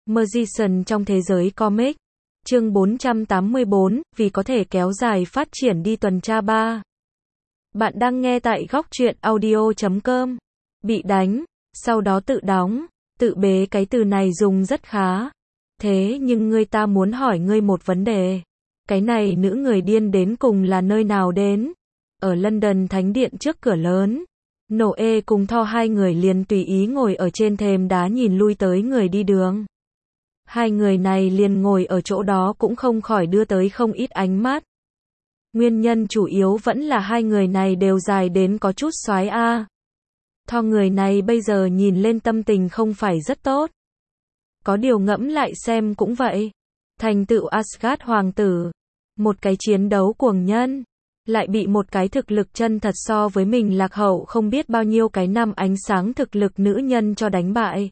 Magician trong thế giới comic. Chương 484, vì có thể kéo dài phát triển đi tuần tra 3. Bạn đang nghe tại góc truyện audio.com. Bị đánh, sau đó tự đóng, tự bế cái từ này dùng rất khá. Thế nhưng người ta muốn hỏi ngươi một vấn đề. Cái này nữ người điên đến cùng là nơi nào đến? Ở London Thánh Điện trước cửa lớn. Noe cùng Thor hai người liền tùy ý ngồi ở trên thềm đá nhìn lui tới người đi đường. Hai người này liền ngồi ở chỗ đó cũng không khỏi đưa tới không ít ánh mắt. Nguyên nhân chủ yếu vẫn là hai người này đều dài đến có chút xoái a. Thor người này bây giờ nhìn lên tâm tình không phải rất tốt. Có điều ngẫm lại xem cũng vậy. Thành tựu Asgard hoàng tử. Một cái chiến đấu cuồng nhân. Lại bị một cái thực lực chân thật so với mình lạc hậu không biết bao nhiêu cái năm ánh sáng thực lực nữ nhân cho đánh bại.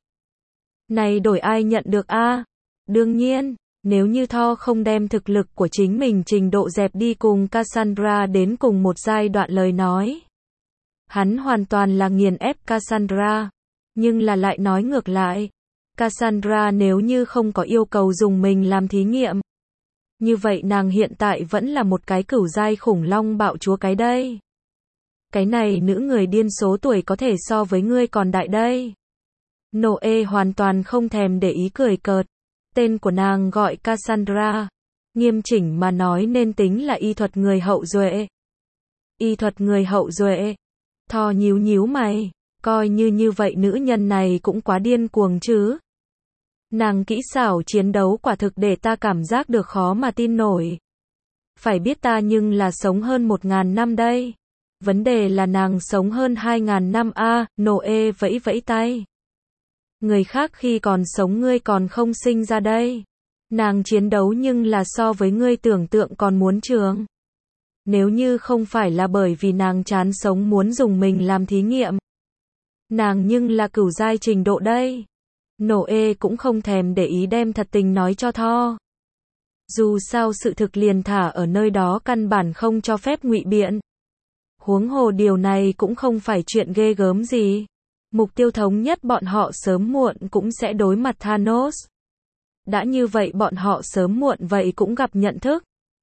Này đổi ai nhận được a? Đương nhiên, nếu như Thor không đem thực lực của chính mình trình độ dẹp đi cùng Cassandra đến cùng một giai đoạn lời nói. Hắn hoàn toàn là nghiền ép Cassandra. Nhưng là lại nói ngược lại. Cassandra nếu như không có yêu cầu dùng mình làm thí nghiệm. Như vậy nàng hiện tại vẫn là một cái cửu giai khủng long bạo chúa cái đây. Cái này nữ người điên số tuổi có thể so với ngươi còn đại đây. Noe hoàn toàn không thèm để ý cười cợt. Tên của nàng gọi Cassandra. Nghiêm chỉnh mà nói nên tính là y thuật người hậu duệ. Y thuật người hậu duệ. Thor nhíu nhíu mày. Coi như vậy nữ nhân này cũng quá điên cuồng chứ. Nàng kỹ xảo chiến đấu quả thực để ta cảm giác được khó mà tin nổi. Phải biết ta nhưng là sống hơn 1000 năm đây. Vấn đề là nàng sống hơn 2000 năm a. Noe vẫy vẫy tay. Người khác khi còn sống ngươi còn không sinh ra đây. Nàng chiến đấu nhưng là so với ngươi tưởng tượng còn muốn trường. Nếu như không phải là bởi vì nàng chán sống muốn dùng mình làm thí nghiệm. Nàng nhưng là cửu giai trình độ đây. Noe cũng không thèm để ý đem thật tình nói cho Thor. Dù sao sự thực liền thả ở nơi đó căn bản không cho phép ngụy biện. Huống hồ điều này cũng không phải chuyện ghê gớm gì. Mục tiêu thống nhất bọn họ sớm muộn cũng sẽ đối mặt Thanos. Đã như vậy bọn họ sớm muộn vậy cũng gặp nhận thức.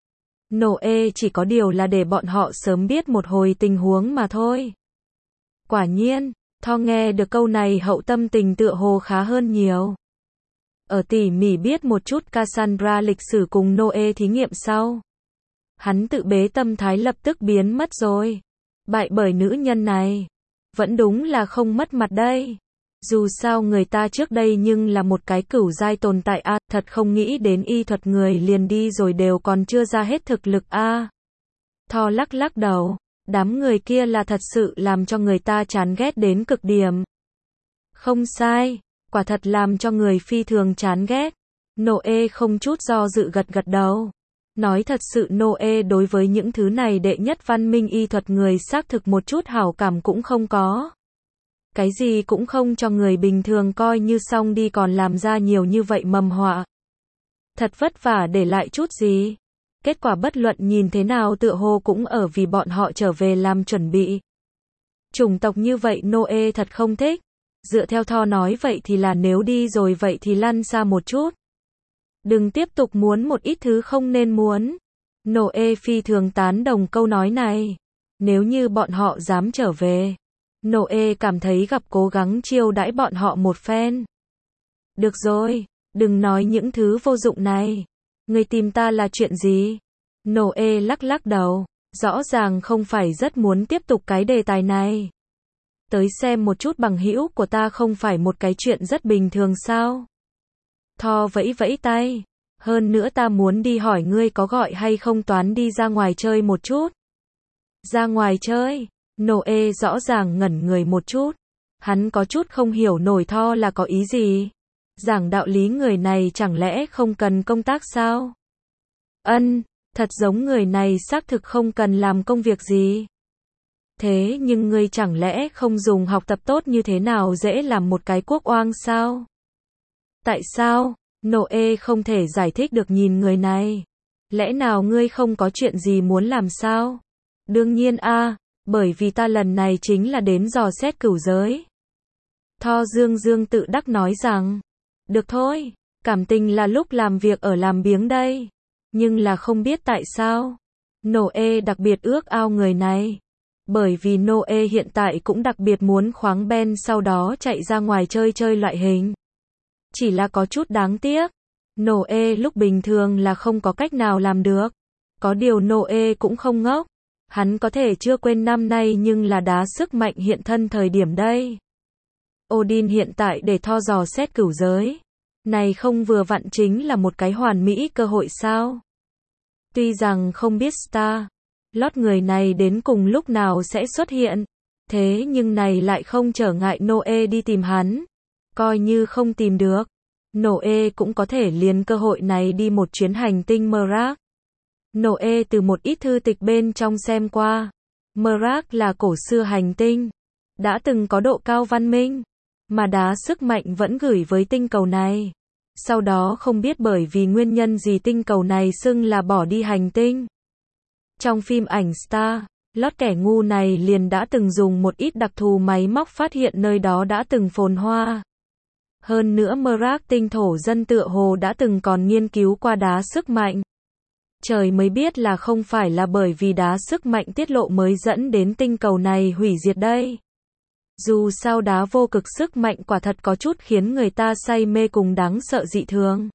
Noe chỉ có điều là để bọn họ sớm biết một hồi tình huống mà thôi. Quả nhiên, Thor nghe được câu này hậu tâm tình tựa hồ khá hơn nhiều. Ở tỉ mỉ biết một chút Cassandra lịch sử cùng Noe thí nghiệm sau. Hắn tự bế tâm thái lập tức biến mất rồi. Bại bởi nữ nhân này. Vẫn đúng là không mất mặt đây. Dù sao người ta trước đây nhưng là một cái cửu giai tồn tại a, thật không nghĩ đến y thuật người liền đi rồi đều còn chưa ra hết thực lực a. Thor lắc lắc đầu, đám người kia là thật sự làm cho người ta chán ghét đến cực điểm. Không sai, quả thật làm cho người phi thường chán ghét. Noe không chút do dự gật gật đầu. Nói thật sự Noe đối với những thứ này đệ nhất văn minh y thuật người xác thực một chút hảo cảm cũng không có. Cái gì cũng không cho người bình thường coi như xong đi còn làm ra nhiều như vậy mầm họa. Thật vất vả để lại chút gì. Kết quả bất luận nhìn thế nào tựa hồ cũng ở vì bọn họ trở về làm chuẩn bị. Chủng tộc như vậy Noe thật không thích. Dựa theo Thor nói vậy thì là nếu đi rồi vậy thì lăn xa một chút. Đừng tiếp tục muốn một ít thứ không nên muốn. Noe phi thường tán đồng câu nói này. Nếu như bọn họ dám trở về. Noe cảm thấy gặp cố gắng chiêu đãi bọn họ một phen. Được rồi, đừng nói những thứ vô dụng này. Người tìm ta là chuyện gì? Noe lắc lắc đầu. Rõ ràng không phải rất muốn tiếp tục cái đề tài này. Tới xem một chút bằng hữu của ta không phải một cái chuyện rất bình thường sao? Thor vẫy vẫy tay. Hơn nữa ta muốn đi hỏi ngươi có gọi hay không toán đi ra ngoài chơi một chút. Ra ngoài chơi? Noe rõ ràng ngẩn người một chút. Hắn có chút không hiểu nổi Thor là có ý gì. Giảng đạo lý người này chẳng lẽ không cần công tác sao? Thật giống người này xác thực không cần làm công việc gì. Thế nhưng ngươi chẳng lẽ không dùng học tập tốt như thế nào dễ làm một cái quốc oang sao? Tại sao? Noe không thể giải thích được nhìn người này. Lẽ nào ngươi không có chuyện gì muốn làm sao? Đương nhiên a, bởi vì ta lần này chính là đến dò xét cửu giới. Thor dương dương tự đắc nói rằng, được thôi, Cảm tình là lúc làm việc ở làm biếng đây. Nhưng là không biết tại sao. Noe đặc biệt ước ao người này. Bởi vì Noe hiện tại cũng đặc biệt muốn khoáng Ben sau đó chạy ra ngoài chơi chơi loại hình. Chỉ là có chút đáng tiếc. Noe lúc bình thường là không có cách nào làm được. Có điều Noe cũng không ngốc. Hắn có thể chưa quên năm nay nhưng là đá sức mạnh hiện thân thời điểm đây. Odin hiện tại để Thor dò xét cửu giới. Này không vừa vặn chính là một cái hoàn mỹ cơ hội sao? Tuy rằng không biết Star Lord người này đến cùng lúc nào sẽ xuất hiện. Thế nhưng này lại không trở ngại Noe đi tìm hắn. Coi như không tìm được. Noe cũng có thể liền cơ hội này đi một chuyến hành tinh Merak. Noe từ một ít thư tịch bên trong xem qua. Merak là cổ xưa hành tinh. Đã từng có độ cao văn minh. Mà đá sức mạnh vẫn gửi với tinh cầu này. Sau đó không biết bởi vì nguyên nhân gì tinh cầu này xưng là bỏ đi hành tinh. Trong phim ảnh Star Lord kẻ ngu này liền đã từng dùng một ít đặc thù máy móc phát hiện nơi đó đã từng phồn hoa. Hơn nữa Merak tinh thổ dân tựa hồ đã từng còn nghiên cứu qua đá sức mạnh. Trời mới biết là không phải là bởi vì đá sức mạnh tiết lộ mới dẫn đến tinh cầu này hủy diệt đây. Dù sao đá vô cực sức mạnh quả thật có chút khiến người ta say mê cùng đáng sợ dị thường.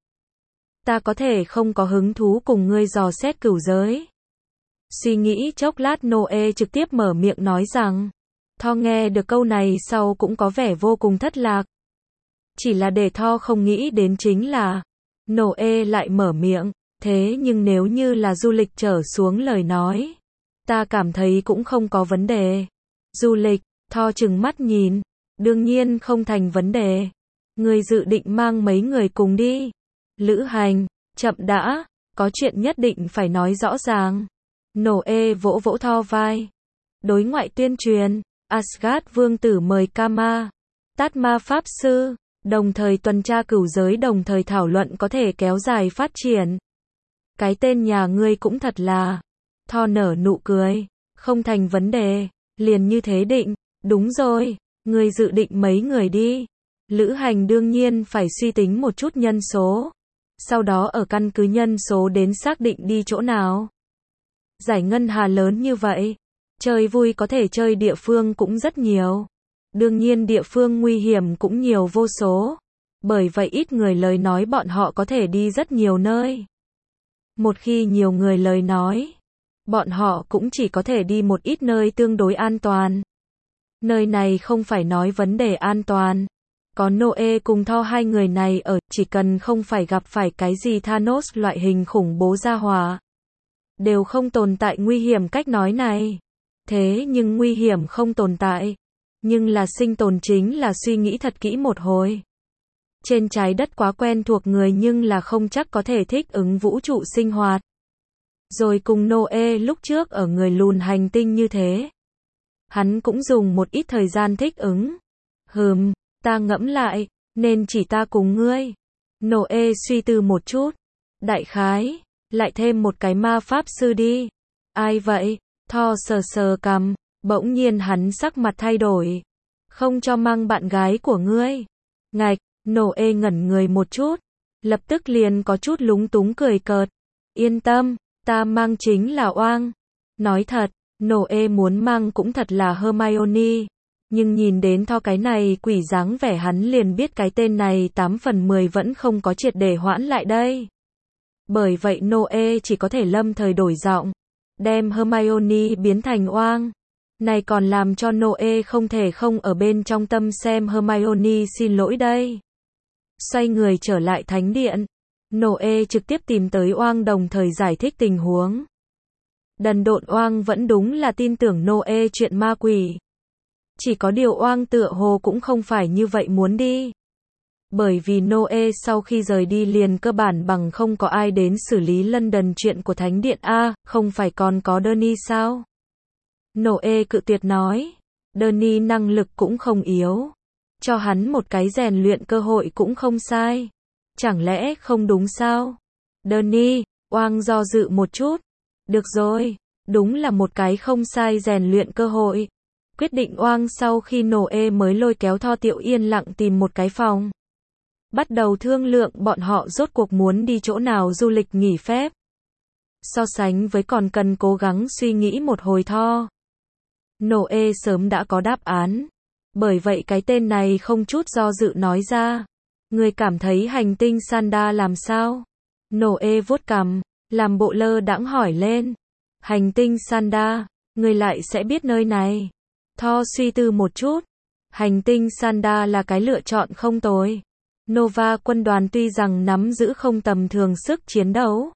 Ta có thể không có hứng thú cùng ngươi dò xét cửu giới. Suy nghĩ chốc lát Noe trực tiếp mở miệng nói rằng. Thor nghe được câu này sau cũng có vẻ vô cùng thất lạc. Chỉ là để Thor không nghĩ đến chính là Noe lại mở miệng. Thế nhưng nếu như là du lịch trở xuống lời nói, ta cảm thấy cũng không có vấn đề. Du lịch, Thor trừng mắt nhìn, đương nhiên không thành vấn đề. Người dự định mang mấy người cùng đi. Lữ hành, chậm đã, có chuyện nhất định phải nói rõ ràng. Noe vỗ vỗ Thor vai. Đối ngoại tuyên truyền, Asgard vương tử mời Kama, Tát Ma pháp sư, đồng thời tuần tra cửu giới đồng thời thảo luận có thể kéo dài phát triển. Cái tên nhà ngươi cũng thật là. Thor nở nụ cười. Không thành vấn đề. Liền như thế định. Đúng rồi. Ngươi dự định mấy người đi. Lữ hành đương nhiên phải suy tính một chút nhân số. Sau đó ở căn cứ nhân số đến xác định đi chỗ nào. Giải ngân hà lớn như vậy. Chơi vui có thể chơi địa phương cũng rất nhiều. Đương nhiên địa phương nguy hiểm cũng nhiều vô số. Bởi vậy ít người lời nói bọn họ có thể đi rất nhiều nơi. Một khi nhiều người lời nói, bọn họ cũng chỉ có thể đi một ít nơi tương đối an toàn. Nơi này không phải nói vấn đề an toàn. Có Noe cùng Thor hai người này ở, chỉ cần không phải gặp phải cái gì Thanos loại hình khủng bố gia hỏa. Đều không tồn tại nguy hiểm cách nói này. Thế nhưng nguy hiểm không tồn tại. Nhưng là sinh tồn chính là suy nghĩ thật kỹ một hồi. Trên trái đất quá quen thuộc người nhưng là không chắc có thể thích ứng vũ trụ sinh hoạt. Rồi cùng Noe lúc trước ở người lùn hành tinh như thế. Hắn cũng dùng một ít thời gian thích ứng. Ta ngẫm lại, nên chỉ ta cùng ngươi. Noe suy tư một chút. Đại khái, lại thêm một cái ma pháp sư đi. Ai vậy? Thor sờ sờ cằm, bỗng nhiên hắn sắc mặt thay đổi. Không cho mang bạn gái của ngươi. Ngạch. Noe ngẩn người một chút, lập tức liền có chút lúng túng cười cợt. Yên tâm, ta mang chính là Oang. Nói thật, Noe muốn mang cũng thật là Hermione. Nhưng nhìn đến Thor cái này quỷ dáng vẻ hắn liền biết cái tên này 8 phần 10 vẫn không có triệt để hoãn lại đây. Bởi vậy Noe chỉ có thể lâm thời đổi giọng, đem Hermione biến thành Oang. Này còn làm cho Noe không thể không ở bên trong tâm xem Hermione xin lỗi đây. Xoay người trở lại thánh điện, Noe trực tiếp tìm tới Oang đồng thời giải thích tình huống. Đần độn Oang vẫn đúng là tin tưởng Noe chuyện ma quỷ. Chỉ có điều Oang tựa hồ cũng không phải như vậy muốn đi. Bởi vì Noe sau khi rời đi liền cơ bản bằng không có ai đến xử lý London chuyện của thánh điện A, không phải còn có Danny sao? Noe cự tuyệt nói, Danny năng lực cũng không yếu. Cho hắn một cái rèn luyện cơ hội cũng không sai. Chẳng lẽ không đúng sao? Danny, Oang do dự một chút. Được rồi, đúng là một cái không sai rèn luyện cơ hội. Quyết định Oang sau khi Noe mới lôi kéo Thor Tiểu yên lặng tìm một cái phòng. bắt đầu thương lượng bọn họ rốt cuộc muốn đi chỗ nào du lịch nghỉ phép. So sánh với còn cần cố gắng suy nghĩ một hồi Thor. Noe sớm đã có đáp án. Bởi vậy cái tên này không chút do dự nói ra. Người cảm thấy hành tinh Sanda làm sao? Noe vuốt cằm, làm bộ lơ đãng hỏi lên. Hành tinh Sanda, người lại sẽ biết nơi này. Thor suy tư một chút. Hành tinh Sanda là cái lựa chọn không tồi. Nova quân đoàn tuy rằng nắm giữ không tầm thường sức chiến đấu.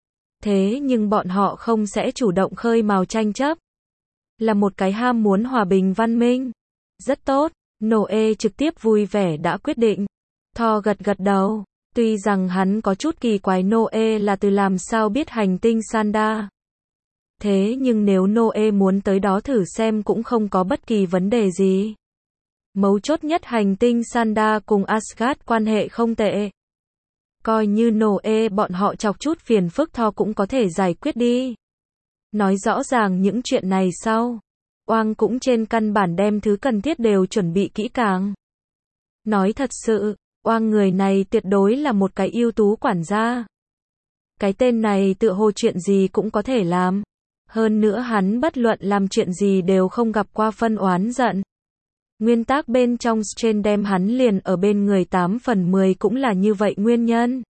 Thế nhưng bọn họ không sẽ chủ động khơi mào tranh chấp. Là một cái ham muốn hòa bình văn minh. Rất tốt, Noe trực tiếp vui vẻ đã quyết định. Thor gật gật đầu. Tuy rằng hắn có chút kỳ quái Noe là từ làm sao biết hành tinh Sanda. Thế nhưng nếu Noe muốn tới đó thử xem cũng không có bất kỳ vấn đề gì. Mấu chốt nhất hành tinh Sanda cùng Asgard quan hệ không tệ. Coi như Noe bọn họ chọc chút phiền phức Thor cũng có thể giải quyết đi. Nói rõ ràng những chuyện này sau. Oang cũng trên căn bản đem thứ cần thiết đều chuẩn bị kỹ càng. Nói thật sự, Oang người này tuyệt đối là một cái ưu tú quản gia. Cái tên này tựa hồ chuyện gì cũng có thể làm. Hơn nữa hắn bất luận làm chuyện gì đều không gặp qua phân oán giận. Nguyên tắc bên trong Strange đem hắn liền ở bên người 8 phần 10 cũng là như vậy nguyên nhân.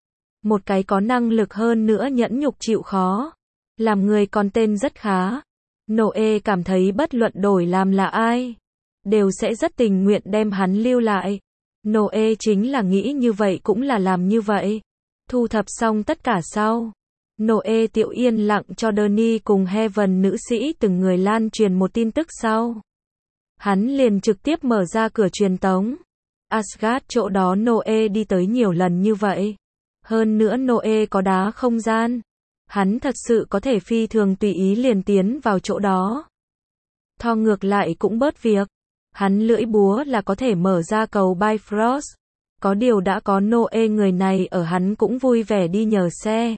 Một cái có năng lực hơn nữa nhẫn nhục chịu khó. Làm người còn tên rất khá. Noe cảm thấy bất luận đổi làm là ai. Đều sẽ rất tình nguyện đem hắn lưu lại. Noe chính là nghĩ như vậy cũng là làm như vậy. Thu thập xong tất cả sau. Noe tiểu yên lặng cho Danny cùng Heaven nữ sĩ từng người lan truyền một tin tức sau. Hắn liền trực tiếp mở ra cửa truyền tống. Asgard chỗ đó Noe đi tới nhiều lần như vậy. Hơn nữa Noe có đá không gian. Hắn thật sự có thể phi thường tùy ý liền tiến vào chỗ đó. Thor ngược lại cũng bớt việc. Hắn lưỡi búa là có thể mở ra cầu Bifrost. Có điều đã có Noe người này ở hắn cũng vui vẻ đi nhờ xe.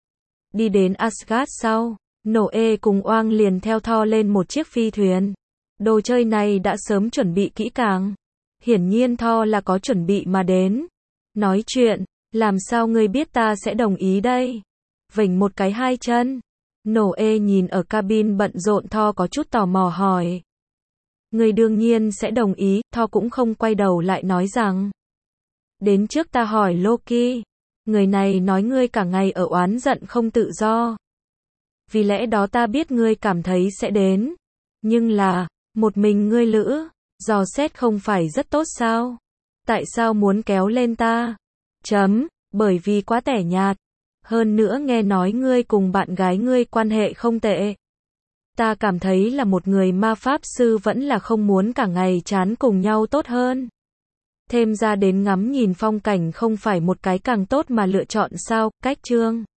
Đi đến Asgard sau, Noe cùng Oang liền theo Thor lên một chiếc phi thuyền. Đồ chơi này đã sớm chuẩn bị kỹ càng. Hiển nhiên Thor là có chuẩn bị mà đến. Nói chuyện, làm sao ngươi biết ta sẽ đồng ý đây? Vểnh một cái hai chân. Noe nhìn ở cabin bận rộn Thor có chút tò mò hỏi. Ngươi đương nhiên sẽ đồng ý, Thor cũng không quay đầu lại nói rằng. Đến trước ta hỏi Loki. Người này nói ngươi cả ngày ở oán giận không tự do. Vì lẽ đó ta biết ngươi cảm thấy sẽ đến. Nhưng là, một mình ngươi lữ, dò xét không phải rất tốt sao? Tại sao muốn kéo lên ta? Bởi vì quá tẻ nhạt. Hơn nữa nghe nói ngươi cùng bạn gái ngươi quan hệ không tệ. Ta cảm thấy là một người ma pháp sư vẫn là không muốn cả ngày chán cùng nhau tốt hơn. Thêm ra đến ngắm nhìn phong cảnh không phải một cái càng tốt mà lựa chọn sao, cách chương.